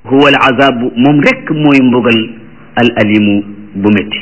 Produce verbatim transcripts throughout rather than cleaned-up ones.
huwa al azabu moom rek mooy mbugal al alimu bu métti.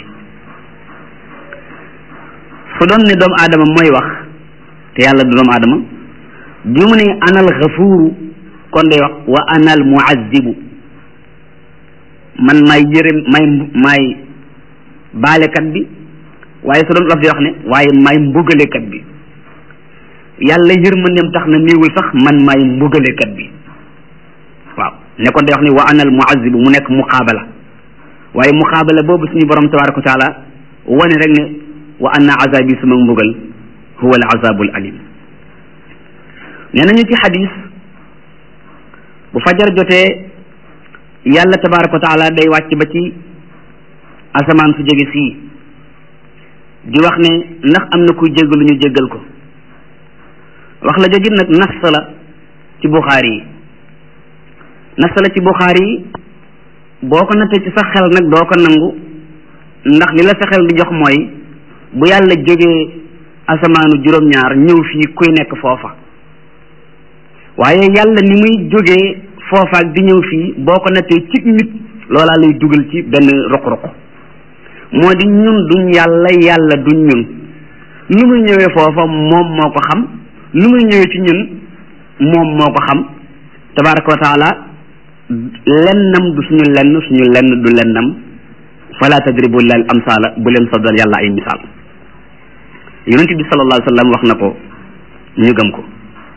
su doon ne doomu aadama mooy wax te yàlla du doomu aadama bi mu ne anal xafuuru kon day wax wa anal muazzibu man maay yërëm may maay baalekat bi, waaye su doon laf di wax ne waaye maay mbugalekat bi. yàlla yërmandeem tax na néewul sax man maay mbugalekat bi waaw ne kon day wax ne wa anal muazzibu mu nekk muqaabala, waaye muqaabala boobu suñu borom tabaraka wa taala wane rek ne wa anna azabi suma mbugal huwa al azabul alim. nee nañu ci xadis bu fajar jotee yàlla tabaraka wa taala day wàcc ba ci asamaan su jóge fii di wax ne ndax am na kuy jéggalu ñu jéggal ko. wax la jógit nag nas la ci buxaari yi nas la ci buxaari yi boo ko nattee ci sa xel nag doo ko nangu, ndax li la sa xel di jox mooy bu yàlla jógee asamaanu juróom-ñaar ñëw fii kuy nekk foofa, waaye yàlla ni muy jógee foofa ak di ñëw fii boo ko nattee ci nit loolaa lay dugal ci benn ruq-ruq. moo di ñun duñ yàlla yàlla duñ ñun, lu muy ñëwee foofa moom moo ko xam, lu muy ñëwee ci ñun moom moo ko xam tabaraka wa taala. lennam du suñu lenn, suñu lenn du lennam. fala tadribu lil amsala, bu leen soddal yàlla ay misaal. yonent bi sallallahu alayhi wa sallam wax na ko ñu gëm ko.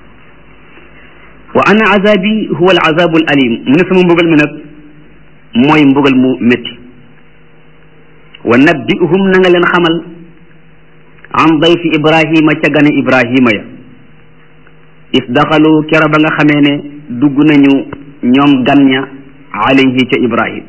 wa ana azabi huwa al azabu al alim, mu ne sama mbugal mi nag mooy mbugal mu métti. wa nabbihum na nga leen xamal an dayfi ibrahima ca gane ibrahima ya is daxalu kera ba nga xamee ne dugg nañu ñoom gan ña alayhi ca ibrahim.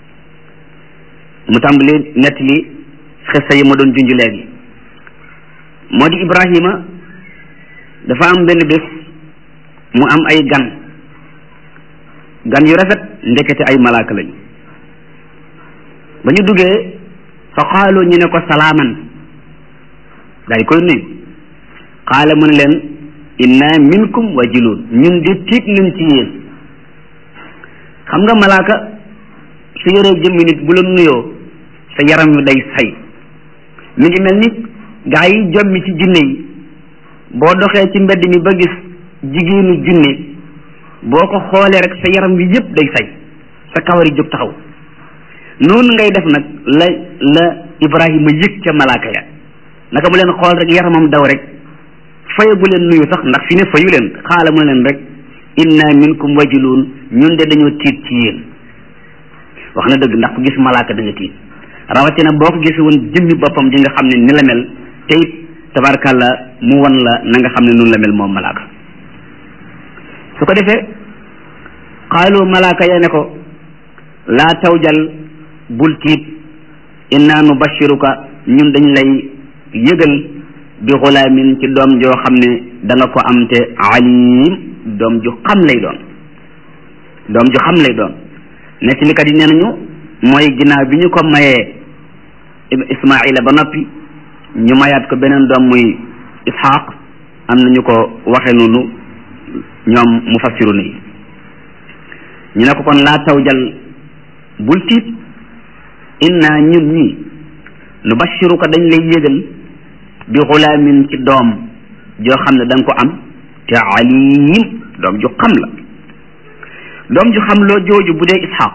mu tàmbali nett li xissa yi ma doon junj léegi. moo di ibrahima dafa am benn bés mu am ay gan gan yu rafet, ndekete ay malaaka lañu. ba ñu duggee fa qaalu ñu ne ko salaaman, daay koy nuyu. qaala mu ne leen inna minkum wajiluun, ñun di tiit nañ ci yéen. xam nga malaaka su yoree jëmmi nit bu la nuyoo sa yaram wi day say. mi ngi mel ni gaa yi jommi ci jinne yi, boo doxee ci mbedd mi ba gis jigéenu jinne boo ko xoolee rek sa yaram wi yëpp day say, sa kawar yi jóg taxaw. noonu ngay def nag la la Ibrahima yëg ca malaaka ya, naka mu leen xool rek yaramam daw rek, faye bu leen nuyu sax ndax fi ne fayu leen. xaala mu leen rek inna minkum wajiluun, ñun de dañoo tiit ci yéen. wax na dëgg, ndax ku gis malaaka da nga tiit, rawatina boo ko gis woon jëmmi boppam di nga xam ne ni la mel, te it tabarkàlla mu wan la na nga xam ne noonu la mel moom malaaka. su ko defee xaalu malaaka ya ne ko laa tawjal, bul tiit, inna nubashiruka, ñun dañ lay yëgal bi xulaamin ci doom joo xam ne da nga ko am te alim, doom ju xam lay doon, doom ju xam lay doon. nettalikat yi nee nañu mooy ginnaaw bi ñu ko mayee Ismaila ba noppi ñu mayaat ko beneen doom muy Ishaq. am na ñu ko waxe noonu ñoom mufassiru ni ñu ne ko kon laa tawjal, bul tiit, inna ñun ñi nubashiruka dañ lay yëgal bi xulaamin ci doom joo xam ne da nga ko am te alim, doom ju xam la. doom ju xam loo jooju bu dee Ishaq,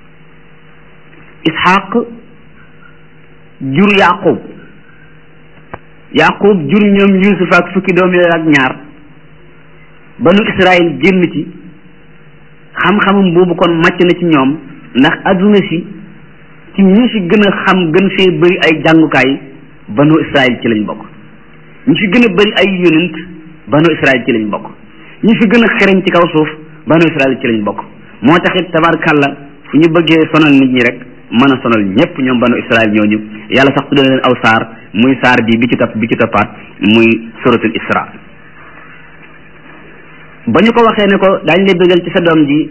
Ishaq jur Yaqub, Yaqub jur ñoom Yusuf ak fukki doom yooyu ak ñaar. banu Israël génn ci xam-xamam boobu kon màcc na ci ñoom, ndax adduna si ci ñi fi gën a xam gën fee bëri ay jàngukaay banu Israël ci lañ bokk. ñi fi gën a bëri ay yonent banu Israël ci lañ bokk. ñi fi gën a xereñ ci kaw suuf banu Israël ci lañ bokk. moo taxit tabarkàlla fu ñu bëggee sonal nit ñi rek mën a sonal ñëpp ñoom banu Israël ñooñu. yàlla sax tuddee leen aw saar, muy saar bi bi ci topp bi ci toppaat muy suratul Isra. ba ñu ko waxee ne ko daañu lay bëggal ci sa doom ji,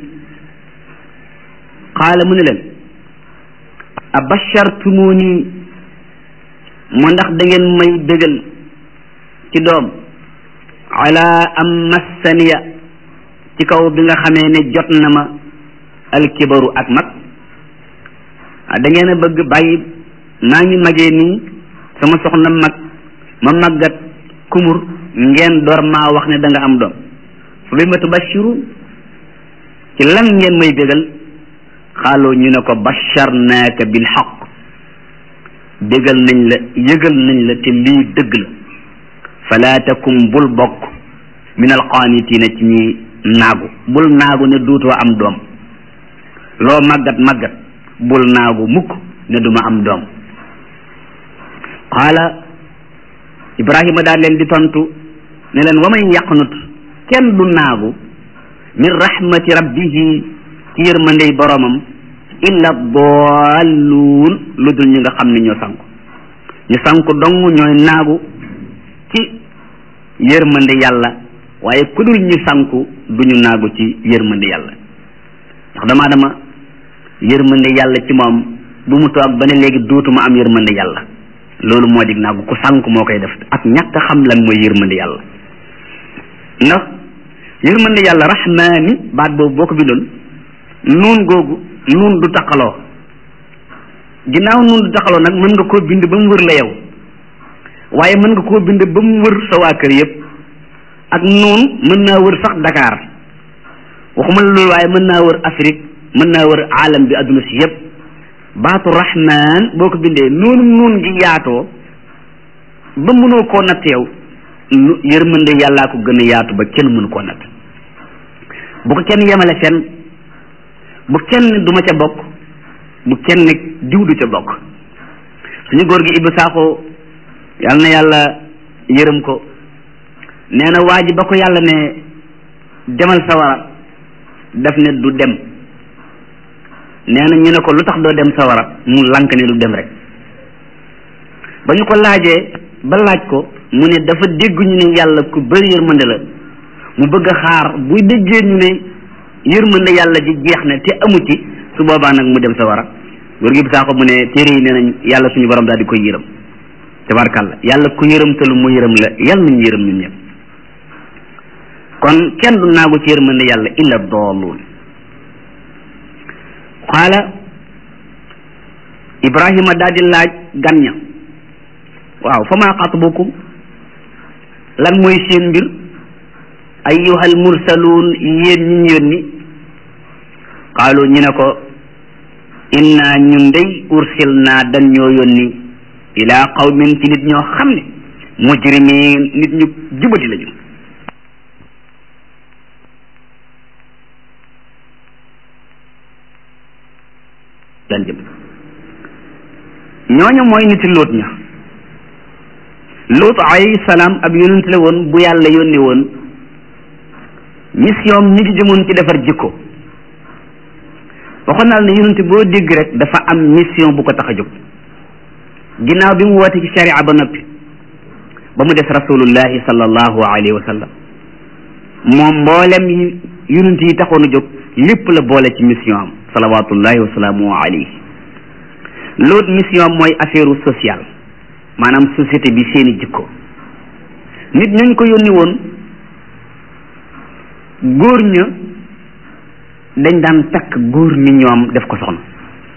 qaala mu ne leen abashartumuni, mu ndax da ngeen may bëggal ci doom, ala am massaniya, ci kaw bi nga xamee ne jot na ma alkibaru ak mag da ngeen a bëgg bàyyi maa ngi magee nii sama soxna mag ma màggat kumur ngeen door maa wax ne da nga am doom fa bi ma tubashiru ci lan ngeen may bégal xaaloo ñu ne ko basharnaaka bil xaq bégal nañ la yëgal nañ la te lii dëgg la fala takum bul bokk min alqaanitina ci ñi naagu bul naagu ne duutoo am doom loo màggat màggat bul naagu mukk ne duma am doom qaala ibrahima daal leen di tontu ne leen wa man yaqnut kenn du naagu min rahmati rabbihi ci yërmandey boromam illa dalluun lu dul ñi nga xam ne ñoo sanku ñu sanku dong ñooy naagu ci yërmande yàlla waaye ku dul ñu sanku duñu naagu ci yërmande yàlla ndax dama dama yërmande yàlla ci moom bu mu toog ba ne léegi dootuma am yërmande yàlla loolu moo dig naagu ku sanku moo koy def ak ñàkk xam lan mooy yërmande yàlla ndax yërmande yàlla rahmaani baat boobu boo ko bindoon nuun googu nuun du taqaloo ginnaaw nuun du taqaloo nag mën nga koo bind ba mu wër la yow waaye mën nga koo bind ba mu wër sa waa kër yëpp ak nuun mën naa wër sax Dakar waxuma la loolu waaye mën naa wër Afrique mën naa wër aalam bi adduna si yëpp baatu rahmaan boo ko bindee nuun nuun gi yaatoo ba mënoo koo natt yow yërmande yàllaa ko gën a yaatu ba kenn mënu koo natt bu ko kenn yemale fenn bu kenn duma ca bokk bu kenn nekk diw du ca bokk suñu góor gi Ibou Sakho yàlla na yàlla yërëm ko nee na waa ji ba ko yàlla ne demal sawara daf ne du dem nee na ñu ne ko lu tax doo dem sawara mu lank ne du dem rek ba ñu ko laajee ba laaj ko mu ne dafa dégg ñu ne yàlla ku bëri yërmande la mu bëgg a xaar buy déggee ñu ne yërmande yàlla ji jeex na te amu ci su boobaa nag mu dem sawara góor gi bi saako mu ne téere yi nee nañ yàlla suñu borom daal di koy yërëm tabarkàlla yàlla ku yërëmtalu mu yërëm la yàlla nañu yërëm ñun ñëpp kon kenn du naagu ci yërmande yàlla illa daalluun qaala ibrahima daal di laaj gan ña waaw fa maa xatbukum lan mooy seen mbir ayyuhal mursaluun yéen ñi ñu yónni qaalu ñu ne ko inna ñun dey ursil naa dañ ñoo yónni ilaa qawmin ci nit ñoo xam ne mujrimiin nit ñu jubati lañu dan jëm ñooñu mooy niti Luut ña Luut alayhi salaam ab yonent la woon bu yàlla yónni woon mission ñi ngi jëmoon ci defar jikko waxoon naa ne yonent boo dégg rek dafa am mission bu ko tax a jóg ginnaaw bi mu woote ci sharia ba noppi ba mu des rasulullahi sallallahu alayhi wa sallam moom mboolem yi yonent yi taxoon a jóg lépp la boole ci mission am salawatullahi wa salaamu alayhi Luut mission am mooy affaire sociale maanaam société bi seeni jikko nit ñañ ko yónni woon góor ña dañ daan takk góor ni ñoom def ko soxna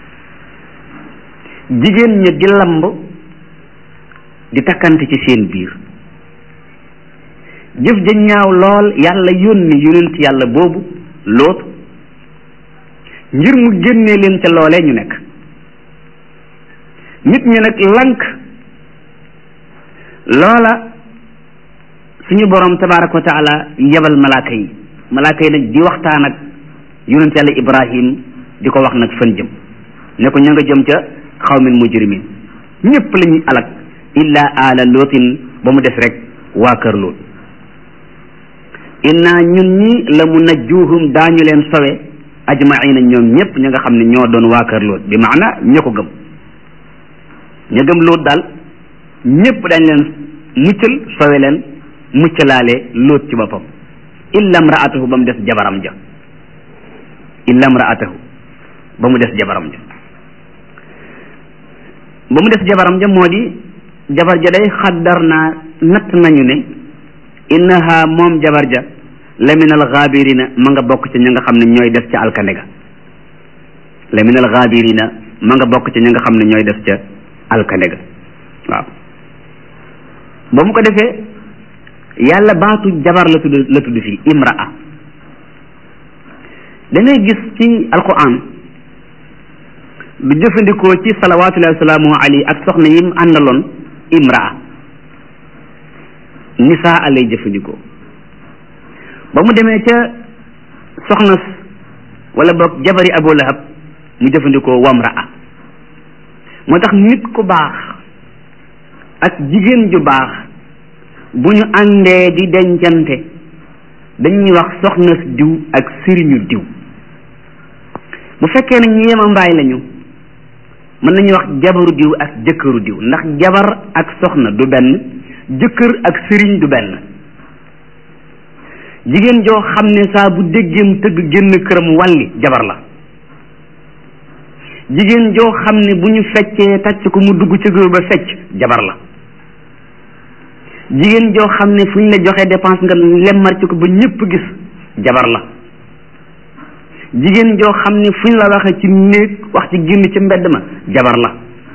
jigéen ña di lamb di takkante ci seen biir jëf ja ñaaw lool yàlla yónni yonent yàlla boobu Luut ngir mu génnee leen ca loolee ñu nekk nit ñi nag lank loola suñu borom tabaraka wa taala yebal malaaka yi malaaka yi nag di waxtaan ak yonent yàlla Ibrahim di ko wax nag fan jëm ne ko ña nga jëm ca xawmin mujrimin ñëpp la ñuy alak illa ala lootin ba mu des rek waa kër Luut inna ñun ñi la mu najjuhum daañu leen sowe ajmaina ñoom ñëpp ña nga xam ne ñoo doon waa kër Luut bi maana ña ko gëm ña gëm Luut daal ñëpp dañ leen muccal sowe leen muccalaale Luut ci boppam illa mraatahu ba mu des jabaram ja illa mraatahu ba mu des jabaram ja ba mu des jabaram ja moo di jabar ja day xaddar naa natt nañu ne innaha moom jabar ja la min al gaabirina ma nga bokk ci ña nga xam ne ñooy des ca alkande ga la min al gaabirina ma nga bokk ci ñi nga xam ne ñooy def ca alkande ga waaw ba mu ko defee yàlla baatu jabar la tudd la tudd fii imraa da ngay gis ci alquran du jëfandikoo ci salawatullahi wa salaamu alayhi ak soxna yim àndaloon imraa nisaa lay jëfandikoo ba mu demee ca soxna wala boog jabari abu lahab mu jëfandikoo wamraa moo tax nit ku baax ak jigéen ju baax bu ñu àndee di dencante dañuy wax soxna diw ak sëriñu diw bu fekkee ne ñu yema mbaay lañu mën nañu wax jabaru diw ak jëkkëru diw ndax jabar ak soxna du benn jëkkër ak sëriñ du benn jigéen joo xam ne saa bu déggeem tëgg génn këram wàlli jabar la jigéen joo xam ne bu ñu feccee tàcc ko mu dugg ci góor ba fecc jabar la jigéen joo xam ne fu ñu la joxee dépense nga lemmar ci ko ba ñëpp gis jabar la jigéen joo xam ne fu ñu la waxee ci néeg wax ci génn ci mbedd ma jabar la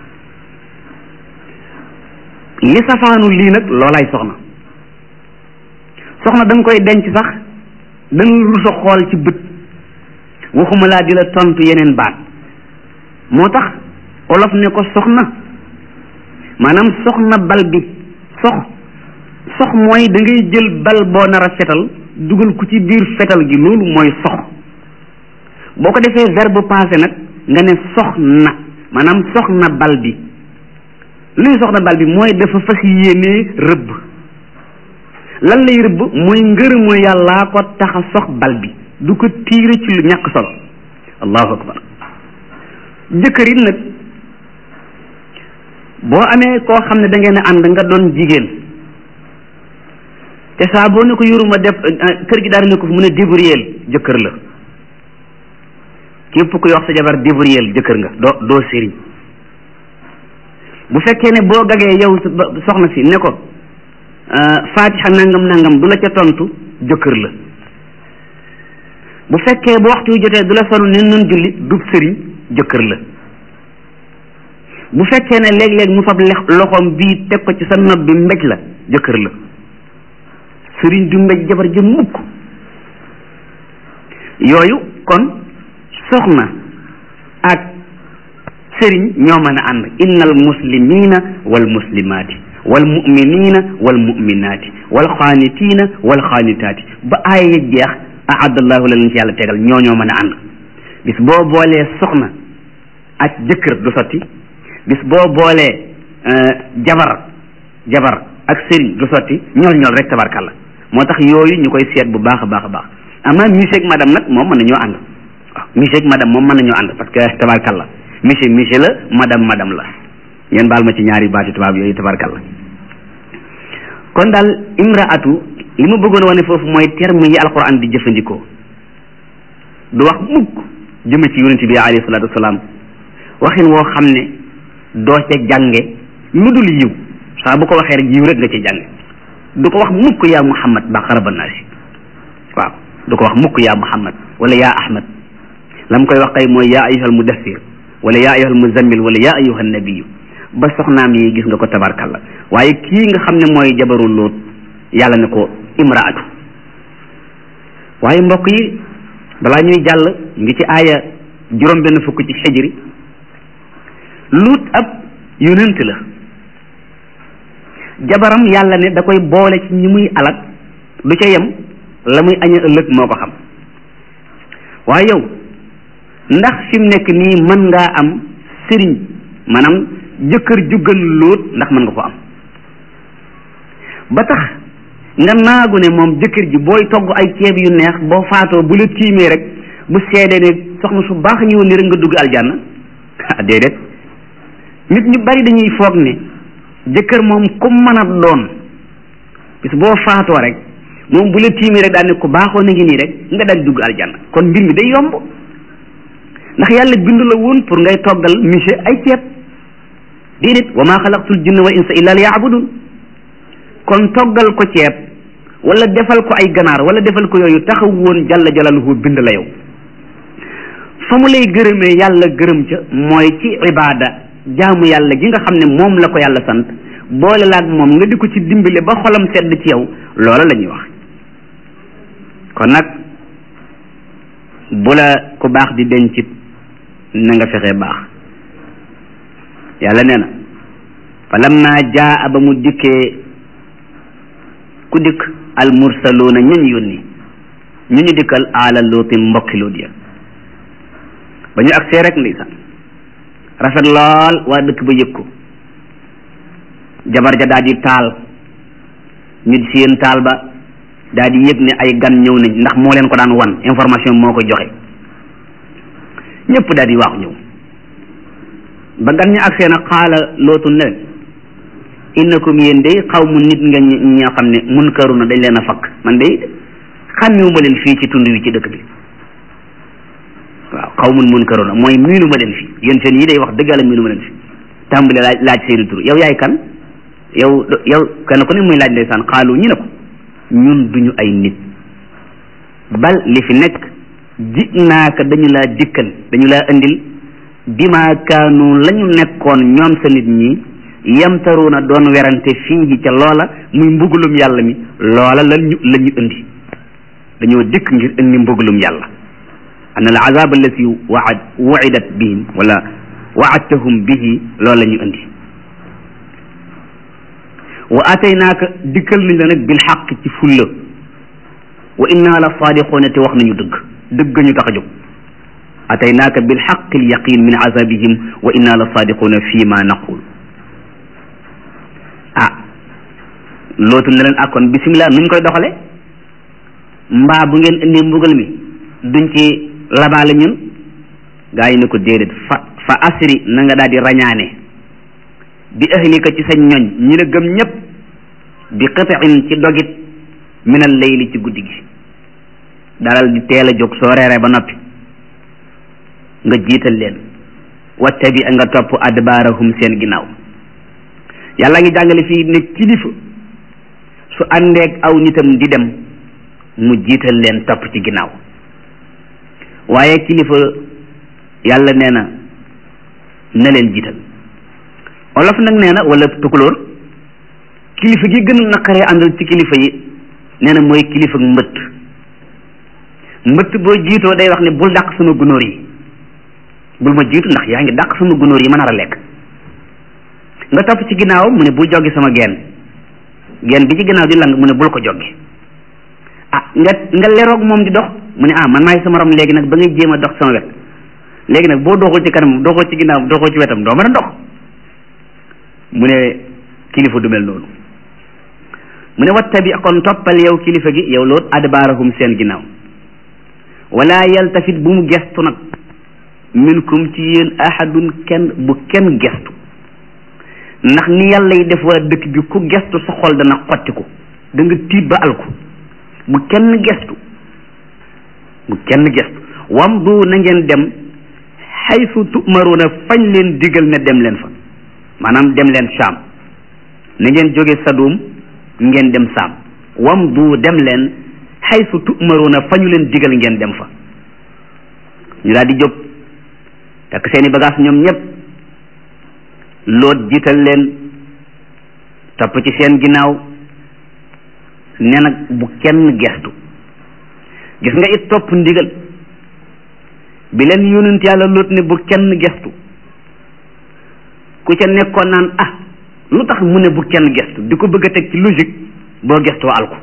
li safaanu lii nag loolaay soxna soxna da nga koy denc sax da nga rusa xool ci bët waxuma laa di la tontu yeneen baat moo tax olof ne ko soxna maanaam soxna bal bi sox sox mooy da ngay jël bal boo nar a fetal dugal ko ci biir fetal gi loolu mooy sox boo ko defee verbe passé nag nga ne soxna maanaam soxna bal bi luy soxna bal bi mooy dafa fas yéenee rëbb lan lay rëbb mooy ngërëmu yàllaa ko tax a sox bal bi du ko tiire ci lu ñàkk solo allahu akbar jëkkër it nag boo amee koo xam ne da ngeen a ànd nga doon jigéen te saa boo ne ko yoruma def kër gi daal ne ko fu mu ne débrouiller jëkkër la képp ku wax sa jabar débrouiller jëkkër nga doo doo sëriñ bu fekkee ne boo gagee yow soxna si ne ko fatiha nangam nangam du la ca tontu jëkkër la bu fekkee bu waxtu wi jotee du la sonu ne nun julli du sëriñ jëkkër la bu fekkee ne léeg-léeg mu fab loxoom bii teg ko ci sa nopp bi mbéj la jëkkër la sëriñ du mbéj jabar ja mukk yooyu kon soxna ak sëriñ ñoo mën a ànd innal muslimina wal muslimaati wal muminina wal muminaati wal xaanitiina wal xaanitaati ba aaya jeex ahaddallahu la leen ci yàlla tegal ñoo ñoo mën a ànd bis boo boolee soxna ak jëkkër du sotti bis boo boolee jabar jabar ak sëriñ du sotti ñool ñool rek tabarkalla moo tax yooyu ñu koy seet bu baax a baax a baax ama monsieur ak madame nag moom mën nañoo ànd waaw monsieur ak madame moom mën nañoo ànd parce que tabarkalla monsieur monsieur la madame madame la ngeen baal ma ci ñaari baati tubaab yooyu tabarkalla kon daal imraatu li ma bëggoon wane foofu mooy terme yi alquran di jëfandikoo du wax mukk jëme ci yonente bi alayhi salatu wasalaam waxin woo xam ne doo ca jànge lu dul yiw saa bu ko waxee rek yiw rek nga ci jànge du ko wax mukk yaa muhammad ba xaraba naasi waaw du ko wax mukk yaa muhammad wala yaa ahmad la mu koy wax kay mooy yaa ayyuhal mudassir wala yaa ayyuhal muzammil wala yaa ayyuhan nabiyu ba soxnaam yi gis nga ko tabarkalla waaye kii nga xam ne mooy jabaru Luut yàlla ne ko imraatu waaye mbokk yi balaa ñuy jàll ngi ci aaya juróom benn fukk ci xijri Luut ab yonent la jabaram yàlla ne da koy boole ci ñi muy alak du ca yem la muy aña ëllëg moo ko xam waaye yow ndax fi mu nekk nii mën ngaa am sëriñ maanaam jëkkër juggal Luut ndax mën nga ko am ba tax nga naagu ne moom jëkkër ji booy togg ay ceeb yu neex boo faatoo bu la tiimee rek bu seedee ne soxna su baax ñëwoon ni rek nga dugg aljanna ah déedéet nit ñu bari dañuy foog ne jëkkër moom ku mën a doon bis boo faatoo rek moom bu la tiimee rek daal ne ku baaxoo na ngi nii rek nga daal dugg aljanna kon mbir mi day yomb ndax yàlla bindu la woon pour ngay toggal monsieur ay ceeb déedéet wa maa xalaqtul jinna wal insa illa liya'budun kon toggal ko ceeb wala defal ko ay ganaar wala defal ko yooyu taxaw woon jalla jalaluhu bind la yow fa mu lay gërëmee yàlla gërëm ca mooy ci ibaada jaamu yàlla gi nga xam ne moom la ko yàlla sant boole laag moom nga di ko ci dimbale ba xolam sedd ci yow loola la ñuy wax. kon nag bu la ku baax di dencit na nga fexe baax. yàlla nee na fa lamma jaa ba mu dikkee ku dikk al mursaluuna ñañ yónni ñu ñu dikkal ala luutin mbokki luut ya ba ñu agsee rek ndeysaan rafet lool waa dëkk ba yëg ko jabar ja daal di taal ñu di seen taal ba daal di yëg ne ay gan ñëw nañ ndax moo leen ko daan wan information moo koy joxe ñëpp daal di waaxu ñëw ba gan ñu agsee nag xaala lootu ne leen innakum yéen day xaw mu nit nga ñoo xam ne munkaruna dañ leen a fakk man day xàmmiwuma leen fii ci tund wi ci dëkk bi waaw xaw mun munkaruna mooy miinu ma leen fi yéen seen yi day wax dëgg yàlla miinu ma leen fi tàmbale laaj laaj seeni tur yow yaay kan yow yow kenn ku ne muy laaj ndeysaan xaalu ñu ne ko ñun duñu ay nit bal li fi nekk ji naaka dañu laa dikkal dañu laa indil bima kaanu la ñu nekkoon ñoom sa nit ñi yamtaruuna doon werante fii ca loola muy mbugulum yàlla mi loola lan ñu la ñu indi dañoo dikk ngir indi mbugulum yàlla an al azab allati waad wuidat bihim wala waadtahum bihi loola la ñu indi wa ataynaaka dikkal nañ la nag bil xaq ci fulla wa inna la saadiquuna te wax nañu dëgg dëgg ñu tax a jóg ataynaaka bil xaq al yaqin min azabihim wa inna la saadiquuna fi ma naqul ah lootu ne leen akkoon bisimilah nuñ koy doxale mbaa bu ngeen indi mbugal mi duñ ci labaale ñun gaa yi ne ko déedéet fa fa asri na nga daal di rañaane bi ahlika ci sa ñoñ ñi la gëm ñëpp bi qit'in ci dogit min al layli ci guddi gi dalal di teel a jóg soo reeree ba noppi nga jiital leen wattabi nga topp adbaarahum seen ginnaaw yàlla ngi jàngale fii ne kilifa su àndeeg aw nitam di dem mu jiital leen topp ci ginnaaw waaye kilifa yàlla nee na na leen jiital olof nag nee na wala tukulóor kilifa gi gën a naqaree àndal ci kilifa yi nee na mooy kilifa mbëtt mbëtt boo jiitoo day wax ne bul dàq sama gunóor yi bul ma jiitu ndax yaa ngi dàq sama gunóor yi ma nar a lekk nga topp ci ginnaaw mu ne bul joggi sama geen geen bi ci ginnaaw di lang mu ne bul ko joggi ah nga nga leroog moom di dox mu ne ah man maay sama rom léegi nag ba ngay jéem a dox sama wet léegi nag boo doxul ci kanam doxul ci ginnaaw doxul ci wetam doo mën a dox mu ne kilifa du mel noonu mu ne wattabi kon toppal yow kilifa gi yow loolu adbaarahum seen ginnaaw wala yaltafit bu mu gestu nag minkum ci yéen ahadun kenn bu kenn gestu ndax ni yàlla yi def waa dëkk bi ku gestu sa xol dana xottiku da nga tiit ba alku bu kenn gestu bu kenn gestu wamdu na ngeen dem xaysu tumaruna fañ leen digal ne dem leen fa maanaam dem leen saam na ngeen jóge sadum ngeen dem saam wamdu dem leen xaysu tumaruna fañu leen digal ngeen dem fa ñu daal di jóg takk seeni bagage ñoom ñëpp loot jiital leen topp ci seen ginnaaw ne nag bu kenn gestu gis nga it topp ndigal bi leen yonent yàlla loot ne bu kenn gestu ku ca nekkoon naan ah lu tax mu ne bu kenn gestu di ko bëgg a teg ci logique boo gestoo alko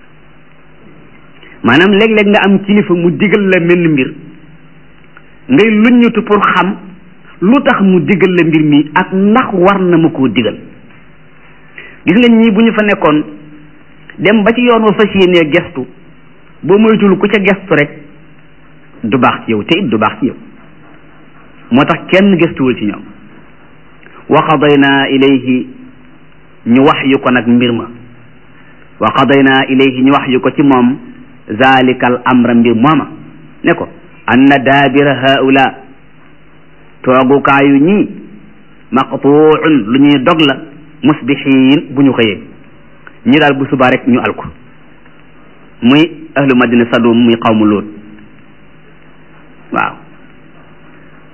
maanaam léeg-léeg nga am kilifa mu digal la mel mbir ngay luññutu pour xam lu tax mu digal la mbir mi ak ndax war na ma koo digal gis nga ñii bu ñu fa nekkoon dem ba ci yoon wa fas yéenee gestu boo moytul ku ca gestu rek du baax ci yow te it du baax ci yow moo tax kenn gestuwul ci ñoom wa qadayna ilayhi ñu wax yu ko nag mbir ma wa qadayna ilayhi ñu wax yu ko ci moom zalikal amra mbir mooma ne ko anna daabira haula toogukaayu ñii maqtuun lu ñuy dog la musbihin bu ñu xëyee ñi daal bu subaa rek ñu alku muy ahlu madina sadum muy xawmu lóot waaw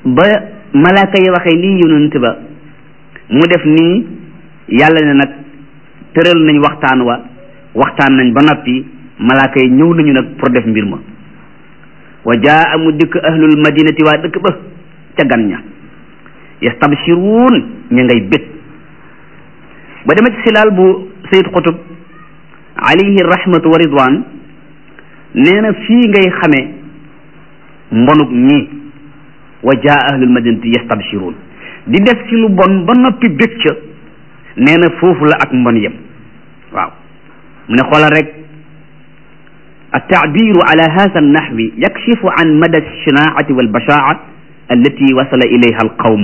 ba malaaka yi waxee lii yonent ba mu def nii yàlla ne nag tëral nañ waxtaan wa waxtaan nañ ba noppi malaaka yi ñëw nañu nag pour def mbir ma wa jaa mu dikk ahlul madinati waa dëkk ba ca gan ña yastabshiruun ña ngay bét ba dema ci silaal bu sayid xutub alayhi rahmatu wa ridwan nee na fii ngay xamee mbonuk ñii wa jaa ahlul madinati yastabshiruun di def ci lu bon ba noppi bét ca nee na foofu la ak mbon yem waaw mu ne xoolal rek التعبير على هذا النحو يكشف عن مدى الشناعة والبشاعة التي وصل إليها القوم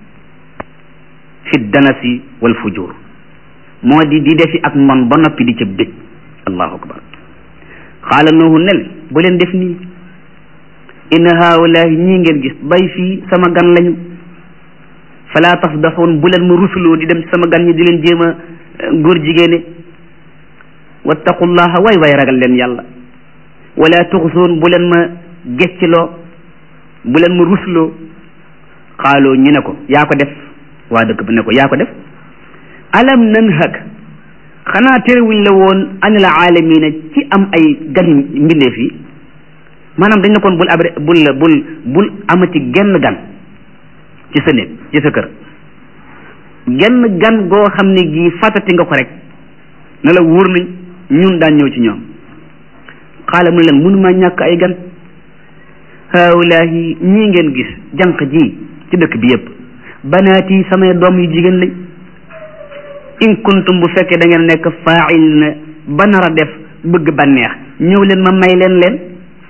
في الدنس والفجور moo di di defi ak mbon ba noppi di ca bég allahu akbar xaala noohu nel bu leen def nii inna haulahi ñii ngeen gis bay fii sama gan lañu fala tafdaxoon bu leen ma rusuloo di dem sama gan ñi di leen jéem a góor jigéene wattaqullaha way way ragal leen yàlla wala tuxsoon bu leen ma gecciloo bu leen ma rusloo xaaloo ñu ne ko yaa ko def waa dëkk bi ne ko yaa ko def alam nanhak xanaa terewuñ la woon anil aalamina ci am ay gan mbindeef yi maanaam dañ ne koon bul abre bul bul bul amati genn gan ci sa néeg ci sa kër genn gan goo xam ne gii fàttati nga ko rek ne la wóor nañ ñun daan ñëw ci ñoom xaala mu ne leen mënumaa ñàkk ay gan haawulaahi ñii ngeen gis jànq ji ci dëkk bi yépp banaati samay doom yu jigéen lañ in kuntum bu fekkee da ngeen nekk faa'il na ba nar a def bëgg bànneex ñëw leen ma may leen leen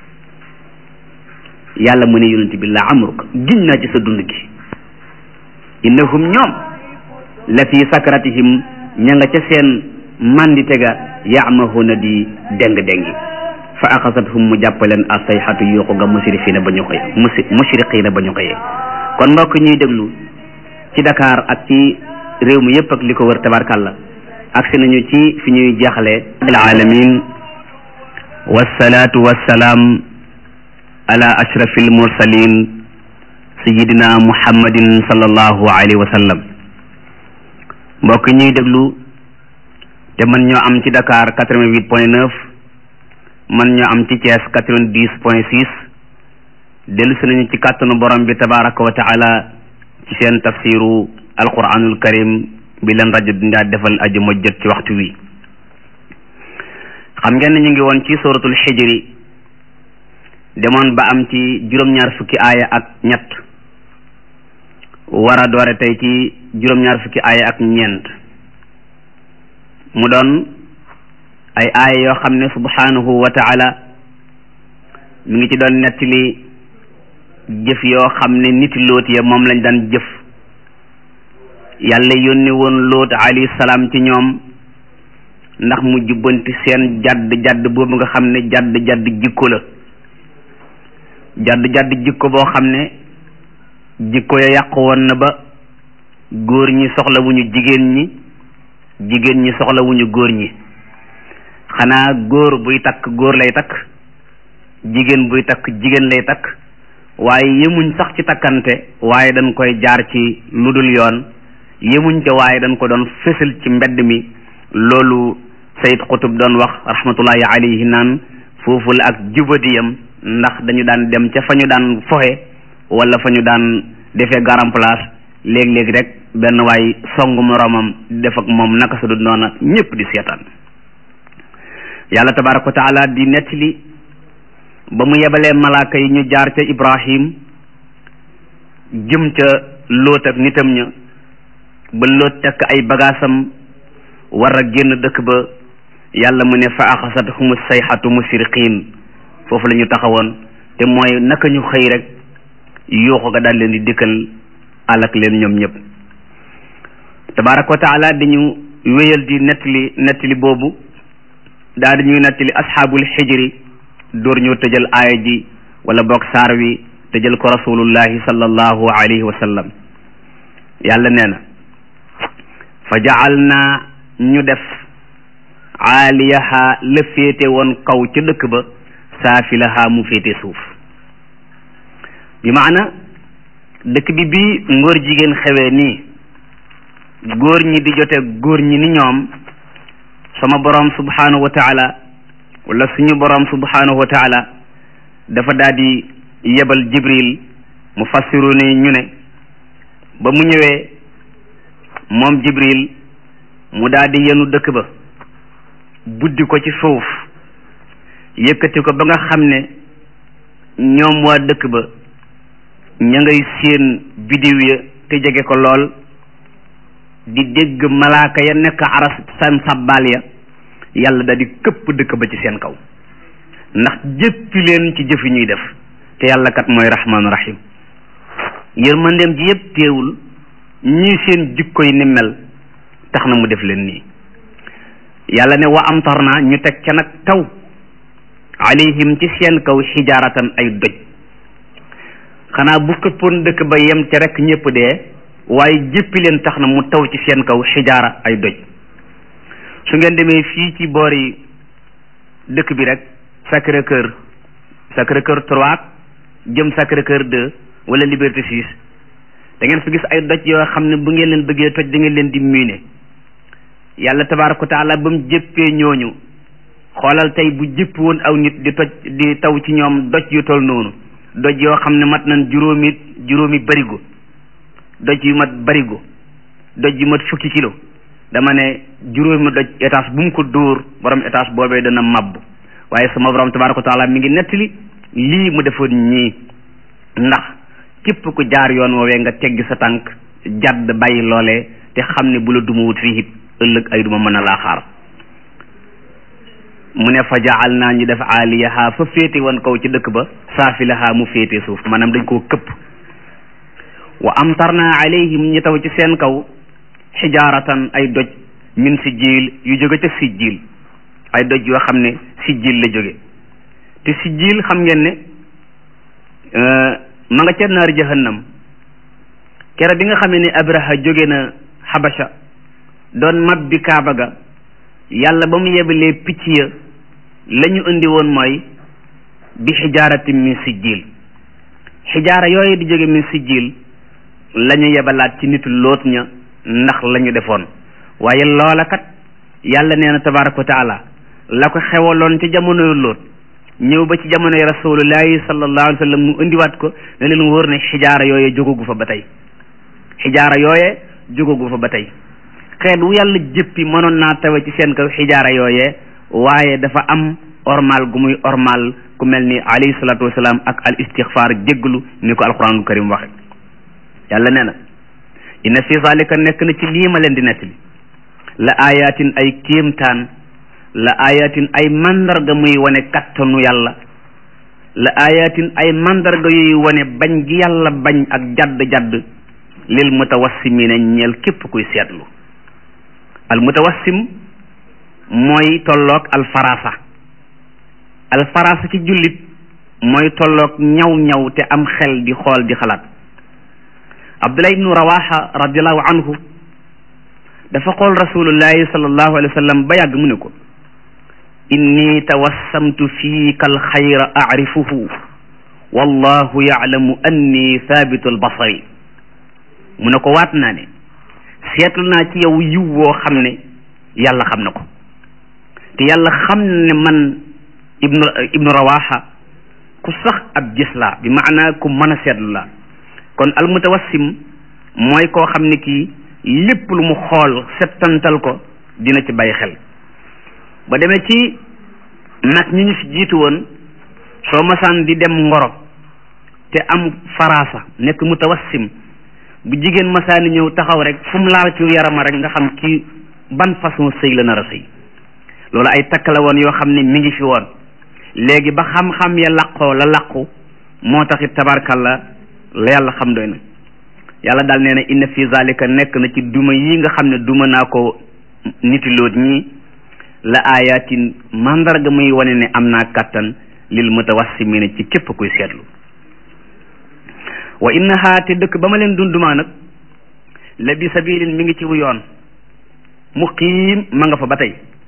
yàlla mu ne yonent bi la amruk giñ naa ci sa dund gi innahum ñoom la fi sakratihim ña nga ca seen mandite ga yaamahuna di déng-déngi fa axasathum mu jàppaleen asayxatu yuuxu ga musrifina ba ñu xëy musi mushriqina ba ñu xëyee kon mbokk ñuy déglu ci Dakar ak ci réew mi yëpp ak li ko wër tabarkàlla agsi nañu ci fi ñuy jeexalee alaalamin wassalaatu wassalaam ala ashrafil mursalin sayidina muhammadin sallallahu alayhi wa sallam mbokk ñuy déglu te man ñoo am ci Dakar quatre-vingt-huit point neuf man ñoo am ci Thiès quatre-vingt-dix point six dellu si nañu ci kàttanu borom bi tabaraka wa taala ci seen tafsiru alquranul karim bi leen rajo dindaa defal aju ma jot ci waxtu wi xam ngeen ne ñu ngi woon ci suratul xijri demoon ba am ci juróom-ñaar fukki aaya ak ñett war a doore tey ci juróom-ñaar fukki aaya ak ñeent mu doon ay aaya yoo xam ne subhanahu wa taala mi ngi ci doon nettali jëf yoo xam ne nit loot ya moom lañ daan jëf yàlla yónni woon loot alayhi salaam ci ñoom ndax mu jubbanti seen jadd jadd boobu nga xam ne jadd jadd jikko la jadd jadd jikko boo xam ne jikko ya yàqu woon na ba góor ñi soxla wuñu jigéen ñi jigéen ñi soxla wuñu góor ñi xanaa góor buy takk góor lay takk jigéen buy takk jigéen lay takk waaye yemuñ sax ci takkante waaye dañ koy jaar ci lu dul yoon yemuñ ca waaye dañ ko doon fësal ci mbedd mi loolu Sayyid Qutb doon wax rahmatullahi alayhi naan foofu la ak jubadiyam ndax dañu daan dem ca fa ñu daan foxe wala fa ñu daan defee garam place léeg-léeg rek benn waay songu moroomam def ak moom naka su dul noona ñëpp di seetaan yàlla tabaraka wa taala di nettali ba mu yebalee malaaka yi ñu jaar ca Ibrahim jëm ca Loot ak nitam ña ba Loot tekk ay bagaasam war a génn dëkk ba yàlla mu ne fa axasathum sayhatu musriqin foofu la ñu taxawoon te mooy naka ñu xëy rek yuuxu ga daal leen di dikkal alak leen ñoom ñëpp tabaraka wa taala dañu wéyal di nettali nettali boobu daal di ñuy nettali asxaabul xijri door ñoo tëjal aaya ji wala boog saar wi tëjal ko rasulullahi sallallahu alayhi wa sallam yàlla nee na fa jacal naa ñu def aaliyaha la féete woon kaw ca dëkk ba saafilaha mu féete suuf bi maana dëkk bi bi ngóor jigéen xewee nii góor ñi di jote góor ñi ni ñoom sama borom subhanahu wa taala wala suñu borom subhanahu wa taala dafa daal di yebal jibril mu fassiru ni ñu ne ba mu ñëwee moom jibril mu daal di yenu dëkk ba buddi ko ci suuf yëkkati ko ba nga xam ne ñoom waa dëkk ba ña ngay séen bidiw ya te jege ko lool di dégg malaaka ya nekk aras seen sabbal ya yàlla da di këpp dëkk ba ci seen kaw ndax jëppi leen ci jëf yi ñuy def te yàlla kat mooy rahmaanu rahim yërmandeem ji yëpp teewul ñii seen jikko yi ni mel tax na mu def leen nii yàlla ne wa amtarna ñu teg ca nag taw alayhim ci seen kaw xijaaratan ay doj xanaa bu këppoon dëkk ba yem ca rek ñëpp dee waaye jëppi leen tax na mu taw ci seen kaw xijaara ay doj su ngeen demee fii ci boori dëkk bi rek Sacré-Cœur Sacré-Cœur trois jëm Sacré-Cœur deux wala Liberté six da ngeen fi gis ay doj yoo xam ne bu ngeen leen bëggee toj da ngeen leen di miine yàlla tabaaraka wa taala ba mu jëppee ñooñu xoolal tey bu jëpp woon aw nit di toj di taw ci ñoom doj yu tol noonu doj yoo xam ne mat nañ juróomi juróomi barigo doj yu mat barigo doj yu mat fukki kilo dama ne juróomi doj étage bu mu ko dóor borom étage boobee dana màbb waaye sama borom tabaaraka wa taala mi ngi nettali lii mu defoon ñii ndax képp ku jaar yoon woowee nga teggi sa tànk jadd bàyyi loolee te xam ne bu la duma wut fii it ëllëg ay duma mën a laa xaar mu ne fa jaal naa ñu def aaliyaha fa féete woon kaw ci dëkk ba saafilaha mu féete suuf maanaam dañ koo këpp wa amtarna alayhim ñu taw ci seen kaw xijaaratan ay doj min sijjiil yu jóge ca sijjiil ay doj yoo xam ne sijjiil la jóge te sijjiil xam ngeen ne ma nga ca naar jahannam kere bi nga xam ne abraha jóge na xabasha doon mabbi kaaba ga yàlla ba mu yebalee picc ya la ñu indi woon mooy bi xijaaratin min sijjiil xijaara yooyu di jóge min sijjiil la ñu yebalaat ci nitu loot ña ndax la ñu defoon waaye loola kat yàlla nee na tabaaraka wa taala la ko xewaloon ci jamonoy loot ñëw ba ci jamonoy rasulullahi sallallahu alayhi wa sallam mu indiwaat ko ne leen wóor ne xijaara yooye jógagu fa ba tey xijaara yooye jógagu fa ba tey xeet wu yàlla jëppi mënoon naa tawe ci seen kaw xijaara yooye waaye dafa am ormal gu muy ormal ku mel ni alayhi salaatu wasalaam ak al istixfaar jégglu ni ko alquranul karim waxe yàlla nee na inna fi zalika nekk na ci lii ma leen di nettali la ayatin ay kéemtaan la ayatin ay mandarga muy wane kattanu yàlla la ayatin ay mandarga yuy wane bañ gi yàlla bañ ak jadd-jadd lil mutawassimina ñeel képp kuy seetlu al mutawassim mooy tolloog al farasa al farasa ci jullit mooy tolloog ñaw ñaw te am xel di xool di xalaat Abdullah ibnu Rawaha radiallahu anhu dafa xool rasulullahi sallallahu alayhi wa sallam ba yàgg mu ne ko inni tawassamtu fiika alxayra arifuhu wallahu yaclamu anni thabitu albasari mu ne ko waat naa ne seetlu naa ci yow yiw woo xam ne yàlla xam na ko te yàlla xam ne man ibnu ibnu Rawaha ku sax ab gis laa bi maanaa ku mën a seetlu la kon almutawassim mooy koo xam ne kii lépp lu mu xool settantal ko dina ci bàyyi xel ba demee ci nag ñi ñu fi jiitu woon soo masaan di dem ngoro te am farasa nekk mutawassim bu jigéen masaani ñëw taxaw rek fu mu laal ci yarama rek nga xam kii ban façon sëy la nar a sëy loolu ay takk la woon yoo xam ne mi ngi fi woon léegi ba xam-xam ya laqoo la laqu moo taxit tabarkalla la yàlla xam doy na yàlla daal nee na inna fi zalika nekk na ci duma yi nga xam ne duma naa ko niti loot ñi la ayatin mandarga muy wane ne am naa kàttan lil mutawassimina ci képp kuy seetlu wa innaha te dëkk ba ma leen dundumaa nag la bi sabilin mi ngi ci wu yoon muqiim ma nga fa ba tey